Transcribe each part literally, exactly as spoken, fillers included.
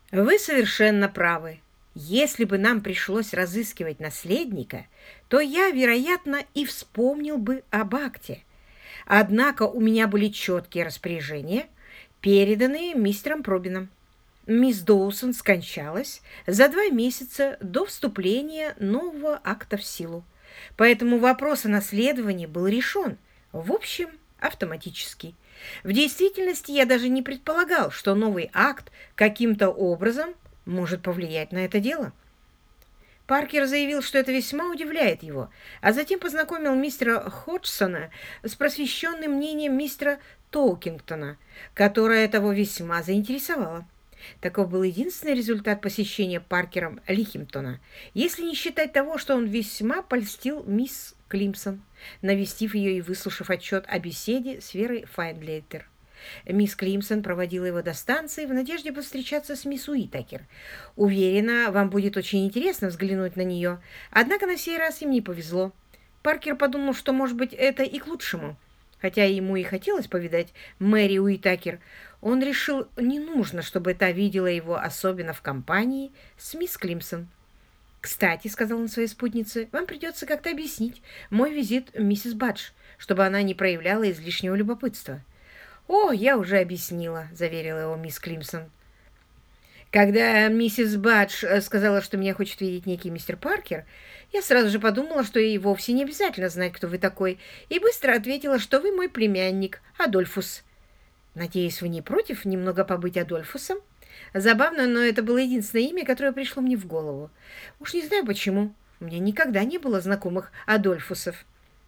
Вы совершенно правы. Если бы нам пришлось разыскивать наследника, то я, вероятно, и вспомнил бы об акте. Однако у меня были четкие распоряжения, переданные мистером Пробином. Мисс Доусон скончалась за два месяца до вступления нового акта в силу. Поэтому вопрос о наследовании был решен, в общем, автоматически. В действительности я даже не предполагал, что новый акт каким-то образом может повлиять на это дело. Паркер заявил, что это весьма удивляет его, а затем познакомил мистера Ходжсона с просвещенным мнением мистера Толкингтона, которое того весьма заинтересовало. Таков был единственный результат посещения Паркером Лихимптона, если не считать того, что он весьма польстил мисс Климсон, навестив ее и выслушав отчет о беседе с Верой Файндлейтер. Мисс Климсон проводила его до станции в надежде повстречаться с мисс Уитакер. Уверена, вам будет очень интересно взглянуть на нее, однако на сей раз им не повезло. Паркер подумал, что, может быть, это и к лучшему. Хотя ему и хотелось повидать Мэри Уитакер, он решил, не нужно, чтобы та видела его, особенно в компании с мисс Климсон. «Кстати», — сказал он своей спутнице, — «вам придется как-то объяснить мой визит миссис Бадж, чтобы она не проявляла излишнего любопытства». «О, я уже объяснила», — заверила его мисс Климсон. «Когда миссис Бадж сказала, что меня хочет видеть некий мистер Паркер, я сразу же подумала, что ей вовсе не обязательно знать, кто вы такой, и быстро ответила, что вы мой племянник, Адольфус. Надеюсь, вы не против немного побыть Адольфусом? Забавно, но это было единственное имя, которое пришло мне в голову. Уж не знаю почему. У меня никогда не было знакомых Адольфусов».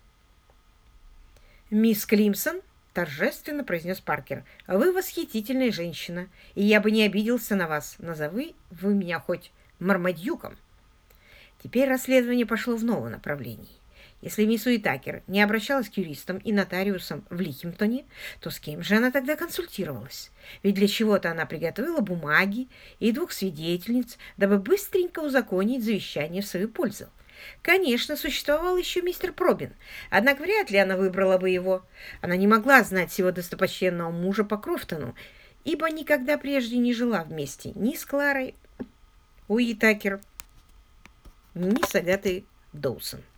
«Мисс Климсон», — торжественно произнес Паркер, — «вы восхитительная женщина, и я бы не обиделся на вас. Назови вы меня хоть Мармадьюком». Теперь расследование пошло в новом направлении. Если мисс Уитакер не обращалась к юристам и нотариусам в Лихимптоне, то с кем же она тогда консультировалась? Ведь для чего-то она приготовила бумаги и двух свидетельниц, дабы быстренько узаконить завещание в свою пользу. Конечно, существовал еще мистер Пробин, однако вряд ли она выбрала бы его. Она не могла знать своего достопочтенного мужа по Крофтону, ибо никогда прежде не жила вместе ни с Кларой Уитакер, ни с Агатой Доусон.